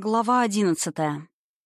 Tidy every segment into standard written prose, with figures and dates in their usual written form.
Глава 11.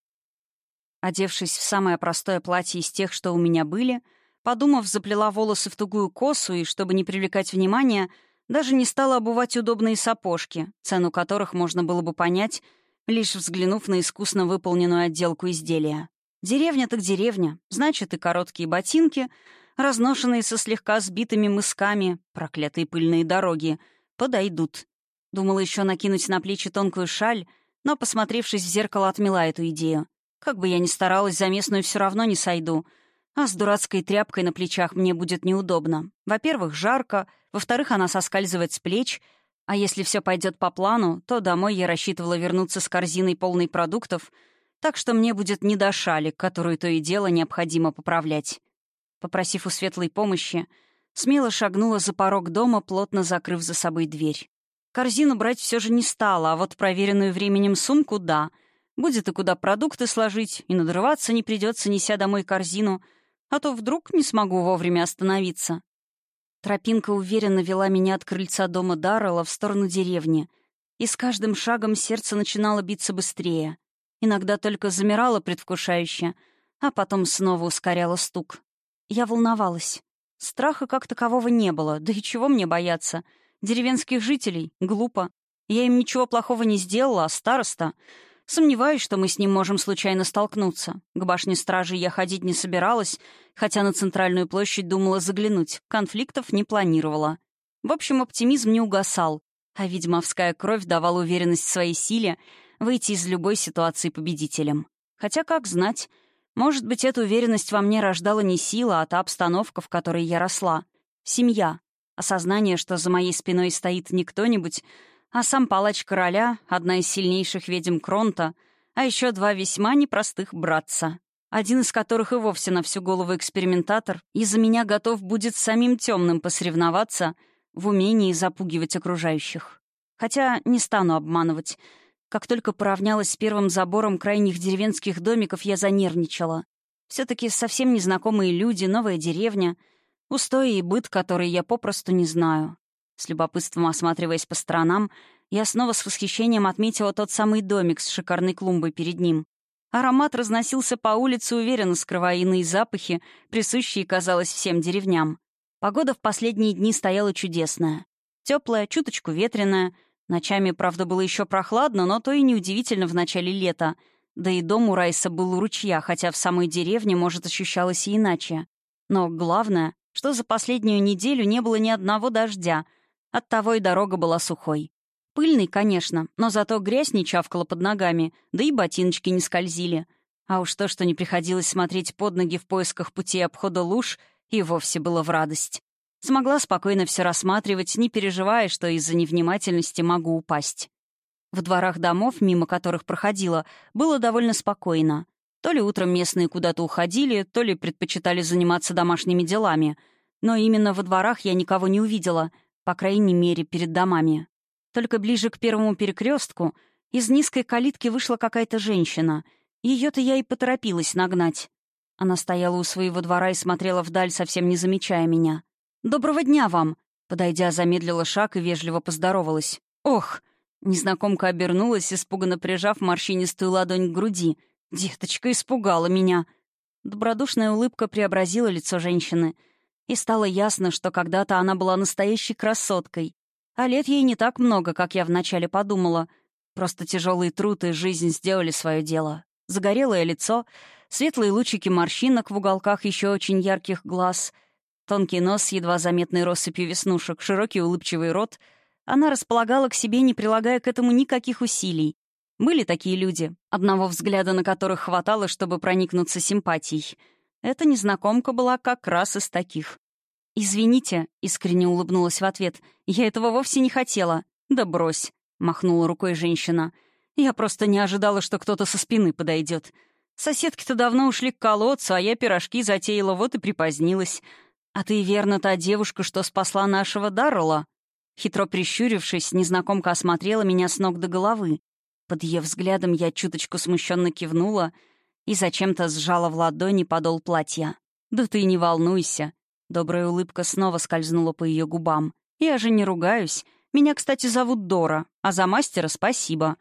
Одевшись в самое простое платье из тех, что у меня были, подумав, заплела волосы в тугую косу и, чтобы не привлекать внимания, даже не стала обувать удобные сапожки, цену которых можно было бы понять, лишь взглянув на искусно выполненную отделку изделия. Деревня так деревня, значит, и короткие ботинки, разношенные со слегка сбитыми мысками, проклятые пыльные дороги, подойдут. Думала еще накинуть на плечи тонкую шаль, но, посмотревшись в зеркало, отмела эту идею. Как бы я ни старалась, за местную все равно не сойду. А с дурацкой тряпкой на плечах мне будет неудобно. Во-первых, жарко, во-вторых, она соскальзывает с плеч, а если все пойдет по плану, то домой я рассчитывала вернуться с корзиной полной продуктов, так что мне будет не до шали, которую то и дело необходимо поправлять. Попросив у Светлой помощи, смело шагнула за порог дома, плотно закрыв за собой дверь. Корзину брать все же не стала, а вот проверенную временем сумку — да. Будет и куда продукты сложить, и надрываться не придется, неся домой корзину, а то вдруг не смогу вовремя остановиться. Тропинка уверенно вела меня от крыльца дома Даррелла в сторону деревни, и с каждым шагом сердце начинало биться быстрее. Иногда только замирало предвкушающе, а потом снова ускоряло стук. Я волновалась. Страха как такового не было, да и чего мне бояться? Деревенских жителей? Глупо. Я им ничего плохого не сделала, а староста... Сомневаюсь, что мы с ним можем случайно столкнуться. К башне стражи я ходить не собиралась, хотя на центральную площадь думала заглянуть. Конфликтов не планировала. В общем, оптимизм не угасал, а ведьмовская кровь давала уверенность в своей силе выйти из любой ситуации победителем. Хотя, как знать, может быть, эту уверенность во мне рождала не сила, а та обстановка, в которой я росла. Семья. Осознание, что за моей спиной стоит не кто-нибудь, а сам палач короля, одна из сильнейших ведьм Кронта, а еще два весьма непростых братца, один из которых и вовсе на всю голову экспериментатор, и за меня готов будет с самим темным посоревноваться в умении запугивать окружающих. Хотя не стану обманывать. Как только поравнялась с первым забором крайних деревенских домиков, я занервничала. Все-таки совсем незнакомые люди, новая деревня, устои и быт, которые я попросту не знаю. С любопытством осматриваясь по сторонам, я снова с восхищением отметила тот самый домик с шикарной клумбой перед ним. Аромат разносился по улице, уверенно скрывая иные запахи, присущие, казалось, всем деревням. Погода в последние дни стояла чудесная. Теплая, чуточку ветреная. Ночами, правда, было еще прохладно, но то и неудивительно в начале лета. Да и дом у Райса был у ручья, хотя в самой деревне, может, ощущалось и иначе. Но главное, что за последнюю неделю не было ни одного дождя. Оттого и дорога была сухой. Пыльной, конечно, но зато грязь не чавкала под ногами, да и ботиночки не скользили. А уж то, что не приходилось смотреть под ноги в поисках пути обхода луж, и вовсе было в радость. Смогла спокойно все рассматривать, не переживая, что из-за невнимательности могу упасть. В дворах домов, мимо которых проходила, было довольно спокойно. То ли утром местные куда-то уходили, то ли предпочитали заниматься домашними делами. Но именно во дворах я никого не увидела — по крайней мере, перед домами. Только ближе к первому перекрестку из низкой калитки вышла какая-то женщина. Ее-то я и поторопилась нагнать. Она стояла у своего двора и смотрела вдаль, совсем не замечая меня. «Доброго дня вам!» Подойдя, замедлила шаг и вежливо поздоровалась. «Ох!» Незнакомка обернулась, испуганно прижав морщинистую ладонь к груди. «Деточка испугала меня!» Добродушная улыбка преобразила лицо женщины — и стало ясно, что когда-то она была настоящей красоткой. А лет ей не так много, как я вначале подумала. Просто тяжелый труд и жизнь сделали свое дело. Загорелое лицо, светлые лучики морщинок в уголках еще очень ярких глаз, тонкий нос с едва заметной россыпью веснушек, широкий улыбчивый рот. Она располагала к себе, не прилагая к этому никаких усилий. Были такие люди, одного взгляда на которых хватало, чтобы проникнуться симпатией. Эта незнакомка была как раз из таких. «Извините», — искренне улыбнулась в ответ, — «я этого вовсе не хотела». «Да брось», — махнула рукой женщина. «Я просто не ожидала, что кто-то со спины подойдет. Соседки-то давно ушли к колодцу, а я пирожки затеяла, вот и припозднилась. А ты, верно, та девушка, что спасла нашего Даррелла?» Хитро прищурившись, незнакомка осмотрела меня с ног до головы. Под ее взглядом я чуточку смущенно кивнула и зачем-то сжала в ладони подол платья. «Да ты не волнуйся». Добрая улыбка снова скользнула по ее губам. «Я же не ругаюсь. Меня, кстати, зовут Дора, а за мастера спасибо.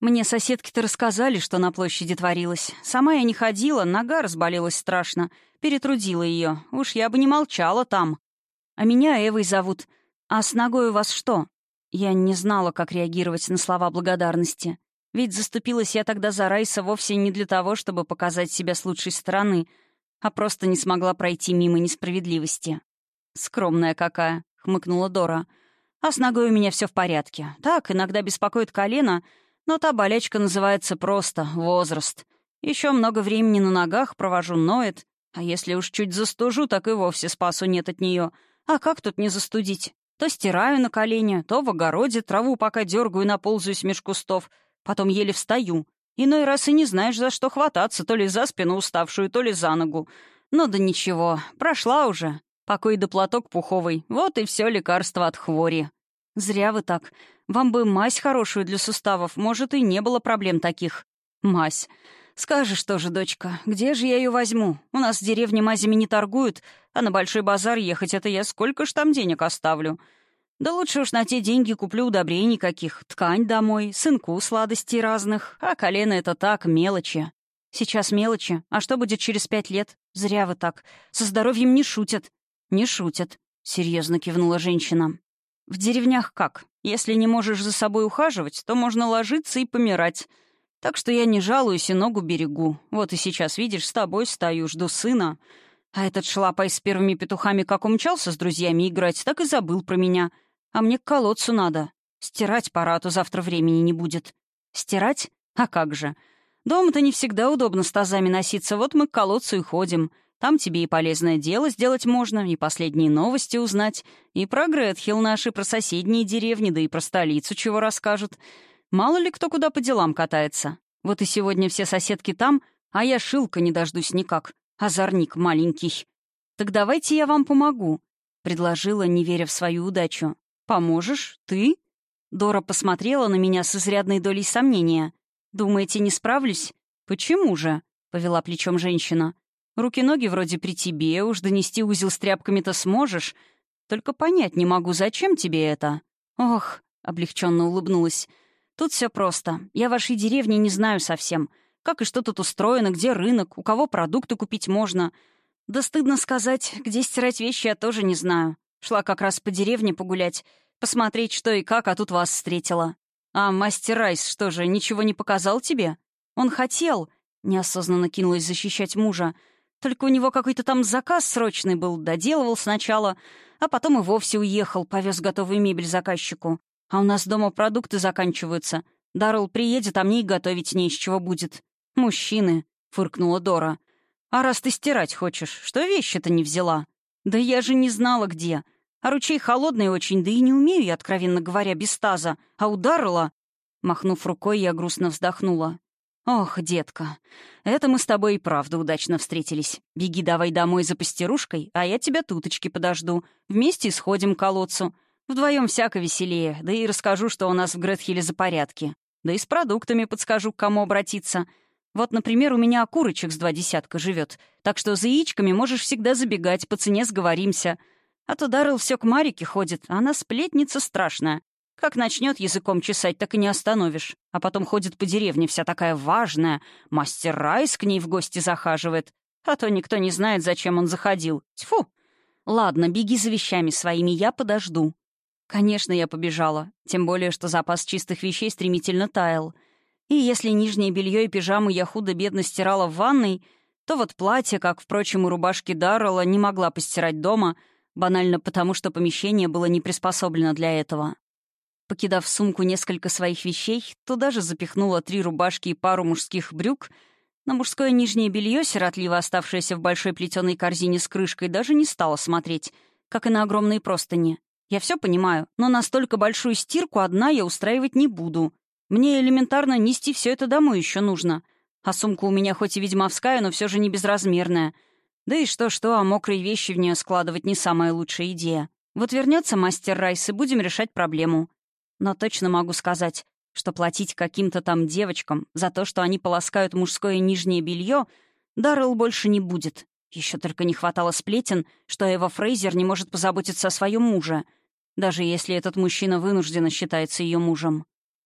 Мне соседки-то рассказали, что на площади творилось. Сама я не ходила, нога разболелась страшно. Перетрудила ее. Уж я бы не молчала там. А меня Эвой зовут. А с ногой у вас что? Я не знала, как реагировать на слова благодарности. Ведь заступилась я тогда за Райса вовсе не для того, чтобы показать себя с лучшей стороны, а просто не смогла пройти мимо несправедливости. «Скромная какая», — хмыкнула Дора. «А с ногой у меня все в порядке. Так, иногда беспокоит колено, но та болячка называется просто возраст. Еще много времени на ногах провожу, ноет. А если уж чуть застужу, так и вовсе спасу нет от нее. А как тут не застудить? То стираю на колени, то в огороде траву пока дергаю и наползаюсь меж кустов, потом еле встаю. Иной раз и не знаешь, за что хвататься, то ли за спину уставшую, то ли за ногу. Ну да ничего, прошла уже. Покой да платок пуховый. Вот и все лекарство от хвори. Зря вы так. Вам бы мазь хорошую для суставов, может, и не было проблем таких. Мазь. Скажешь тоже, дочка, где же я ее возьму? У нас в деревне мазями не торгуют, а на большой базар ехать — это я сколько ж там денег оставлю. Да лучше уж на те деньги куплю удобрений каких, ткань домой, сынку сладостей разных, а колено — это так, мелочи. Сейчас мелочи, а что будет через 5 лет? Зря вы так. Со здоровьем не шутят. Не шутят, — серьезно кивнула женщина. В деревнях как? Если не можешь за собой ухаживать, то можно ложиться и помирать. Так что я не жалуюсь и ногу берегу. Вот и сейчас, видишь, с тобой стою, жду сына. А этот шлапай с первыми петухами как умчался с друзьями играть, так и забыл про меня. А мне к колодцу надо. Стирать пора, а то завтра времени не будет. Стирать? А как же? Дома-то не всегда удобно с тазами носиться, вот мы к колодцу и ходим. Там тебе и полезное дело сделать можно, и последние новости узнать, и про Гретхилл наши, про соседние деревни, да и про столицу чего расскажут. Мало ли кто куда по делам катается. Вот и сегодня все соседки там, а я шилка не дождусь никак. Озорник маленький. «Так давайте я вам помогу», — предложила, не веря в свою удачу. «Поможешь? Ты?» Дора посмотрела на меня с изрядной долей сомнения. «Думаете, не справлюсь?» «Почему же?» — повела плечом женщина. «Руки-ноги вроде при тебе, уж донести узел с тряпками-то сможешь. Только понять не могу, зачем тебе это?» «Ох», — облегченно улыбнулась. «Тут все просто. Я вашей деревни не знаю совсем. Как и что тут устроено, где рынок, у кого продукты купить можно. Да стыдно сказать, где стирать вещи я тоже не знаю. Шла как раз по деревне погулять, посмотреть, что и как, а тут вас встретила. А мастер Райс что же, ничего не показал тебе? Он хотел», — неосознанно кинулась защищать мужа. «Только у него какой-то там заказ срочный был, доделывал сначала, а потом и вовсе уехал, повез готовую мебель заказчику. А у нас дома продукты заканчиваются. Даррелл приедет, а мне и готовить не из чего будет». «Мужчины», — фыркнула Дора. «А раз ты стирать хочешь, что вещи-то не взяла?» «Да я же не знала, где. А ручей холодный очень, да и не умею я, откровенно говоря, без таза. А у Даррелла...» Махнув рукой, я грустно вздохнула. «Ох, детка, это мы с тобой и правда удачно встретились. Беги давай домой за пастерушкой, а я тебя туточки подожду. Вместе сходим к колодцу. Вдвоем всяко веселее, да и расскажу, что у нас в Гретхилле за порядки. Да и с продуктами подскажу, к кому обратиться. Вот, например, у меня окурочек с 2 десятка живет, так что за яичками можешь всегда забегать, по цене сговоримся. А то Даррелл все к Марике ходит, а она сплетница страшная. Как начнет языком чесать, так и не остановишь. А потом ходит по деревне вся такая важная, мастер Райс к ней в гости захаживает. А то никто не знает, зачем он заходил. Тьфу! Ладно, беги за вещами своими, я подожду». Конечно, я побежала, тем более, что запас чистых вещей стремительно таял. И если нижнее белье и пижамы я худо-бедно стирала в ванной, то вот платье, как, впрочем, и рубашки Даррелла, не могла постирать дома, банально потому, что помещение было не приспособлено для этого. Покидав в сумку несколько своих вещей, туда же запихнула 3 рубашки и пару мужских брюк. На мужское нижнее белье, сиротливо оставшееся в большой плетеной корзине с крышкой, даже не стала смотреть, как и на огромные простыни. Я все понимаю, но настолько большую стирку одна я устраивать не буду. Мне элементарно нести все это домой еще нужно. А сумка у меня хоть и ведьмовская, но все же не безразмерная. Да и что-что, а мокрые вещи в нее складывать не самая лучшая идея. Вот вернется мастер Райс, и будем решать проблему. Но точно могу сказать, что платить каким-то там девочкам за то, что они полоскают мужское нижнее белье, Даррелл больше не будет. Еще только не хватало сплетен, что Эва Фрейзер не может позаботиться о своем муже, даже если этот мужчина вынужденно считается ее мужем.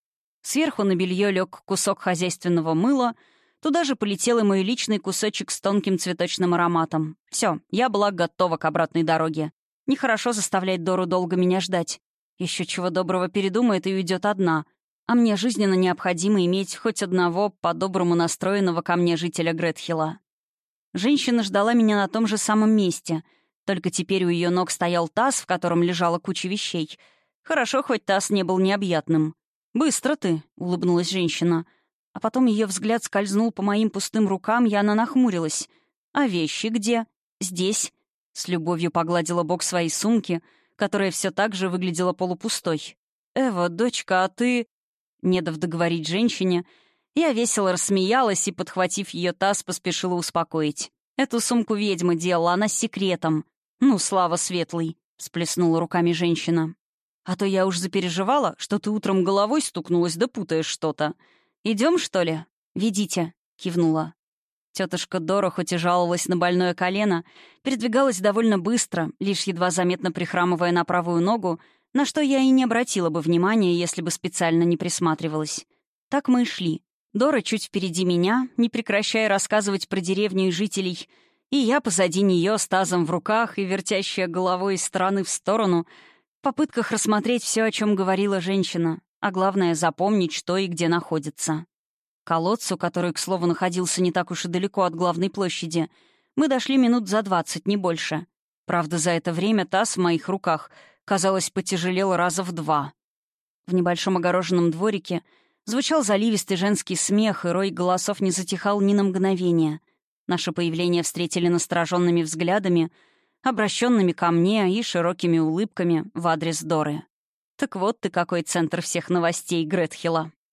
Сверху на белье лег кусок хозяйственного мыла, туда же полетел и мой личный кусочек с тонким цветочным ароматом. Все, я была готова к обратной дороге. Нехорошо заставлять Дору долго меня ждать. Еще чего доброго передумает и уйдет одна. А мне жизненно необходимо иметь хоть одного по-доброму настроенного ко мне жителя Гретхилла. Женщина ждала меня на том же самом месте. Только теперь у ее ног стоял таз, в котором лежала куча вещей. Хорошо, хоть таз не был необъятным. «Быстро ты», — улыбнулась женщина. А потом ее взгляд скользнул по моим пустым рукам, и она нахмурилась. «А вещи где?» «Здесь». С любовью погладила бок своей сумки, которая все так же выглядела полупустой. «Эва, дочка, а ты...» Не дав договорить женщине, я весело рассмеялась и, подхватив ее таз, поспешила успокоить. «Эту сумку ведьма делала, она с секретом». «Ну, слава светлый», — всплеснула руками женщина. «А то я уж запереживала, что ты утром головой стукнулась да путаешь что-то. Идем, что ли?» «Ведите», — кивнула. Тетушка Дора, хоть и жаловалась на больное колено, передвигалась довольно быстро, лишь едва заметно прихрамывая на правую ногу, на что я и не обратила бы внимания, если бы специально не присматривалась. Так мы и шли. Дора чуть впереди меня, не прекращая рассказывать про деревню и жителей, и я позади нее с тазом в руках и вертящая головой из стороны в сторону, в попытках рассмотреть все, о чем говорила женщина, а главное — запомнить, что и где находится. К колодцу, который, к слову, находился не так уж и далеко от главной площади, мы дошли минут за 20, не больше. Правда, за это время таз в моих руках, казалось, потяжелел раза в 2. В небольшом огороженном дворике звучал заливистый женский смех, и рой голосов не затихал ни на мгновение. Наше появление встретили настороженными взглядами, обращенными ко мне и широкими улыбками в адрес Доры. «Так вот ты какой центр всех новостей Гретхилла»,